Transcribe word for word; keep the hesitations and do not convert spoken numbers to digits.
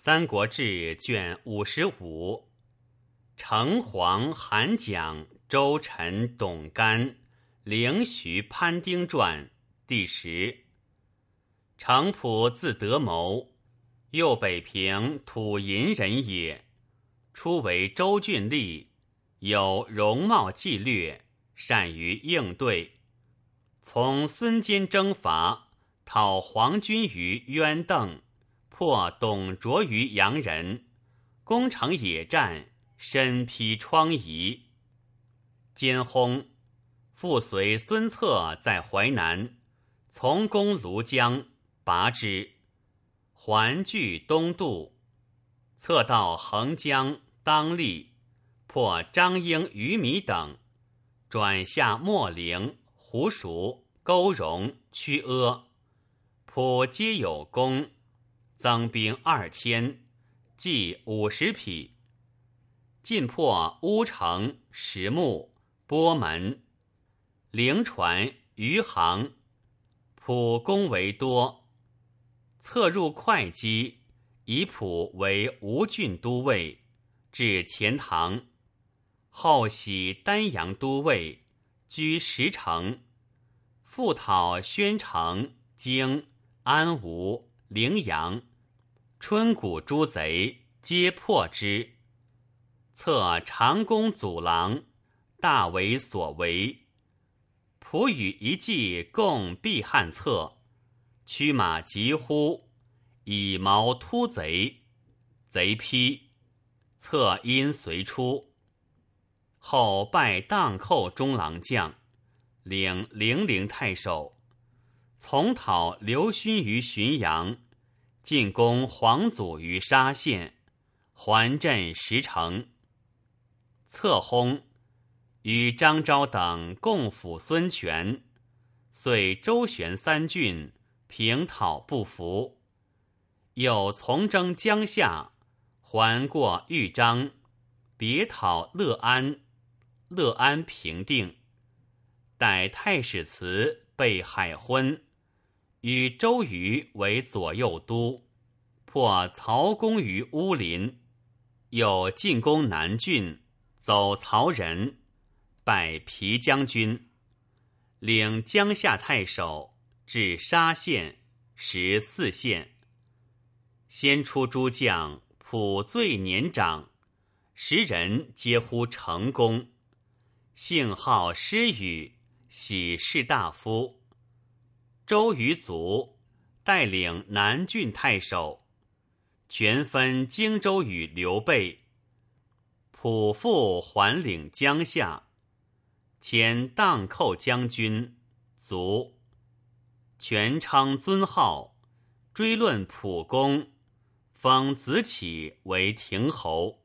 三国志》卷五十五，成黄韩蒋周陈董干凌徐潘丁传第十。程普字德谋，右北平土银人也。初为州郡吏，有容貌纪略，善于应对。从孙坚征伐，讨黄军于渊邓，破董卓于阳人，攻城野战，身披疮痍。监轰复随孙策在淮南，从攻庐江，拔之，还据东渡。策到横江、当立，破张英、于米等，转下秣陵、湖蜀、沟荣、曲阿，普皆有功，增兵二千，计五十匹。进破乌城、石木、波门、灵船、余杭，普攻为多。策入会稽，以普为吴郡都尉，至钱塘。后徙丹阳都尉，居石城。复讨宣城、京、安吴、陵阳、春谷诸贼，皆破之。策长弓阻狼，大为所为。普与一骑共避汉策，驱马疾呼，以矛突贼，贼披，策因随出。后拜荡寇中郎将，领零陵太守，从讨刘勋于浔阳，进攻黄祖于沙县，还镇石城。策轰与张昭等共辅孙权，遂周旋三郡，平讨不服。又从征江夏，还过豫章，别讨乐安，乐安平定。待太史慈被海昏，与周瑜为左右都，破曹公于乌林。又进攻南郡，走曹仁，拜皮将军，领江夏太守，至沙县，时四县。先出诸将，普最年长，时人皆呼成功。幸好诗语，喜士大夫。周瑜卒，带领南郡太守，权分荆州与刘备。普复还领江夏，迁荡寇将军，卒。权称尊号，追论普公，封子启为亭侯。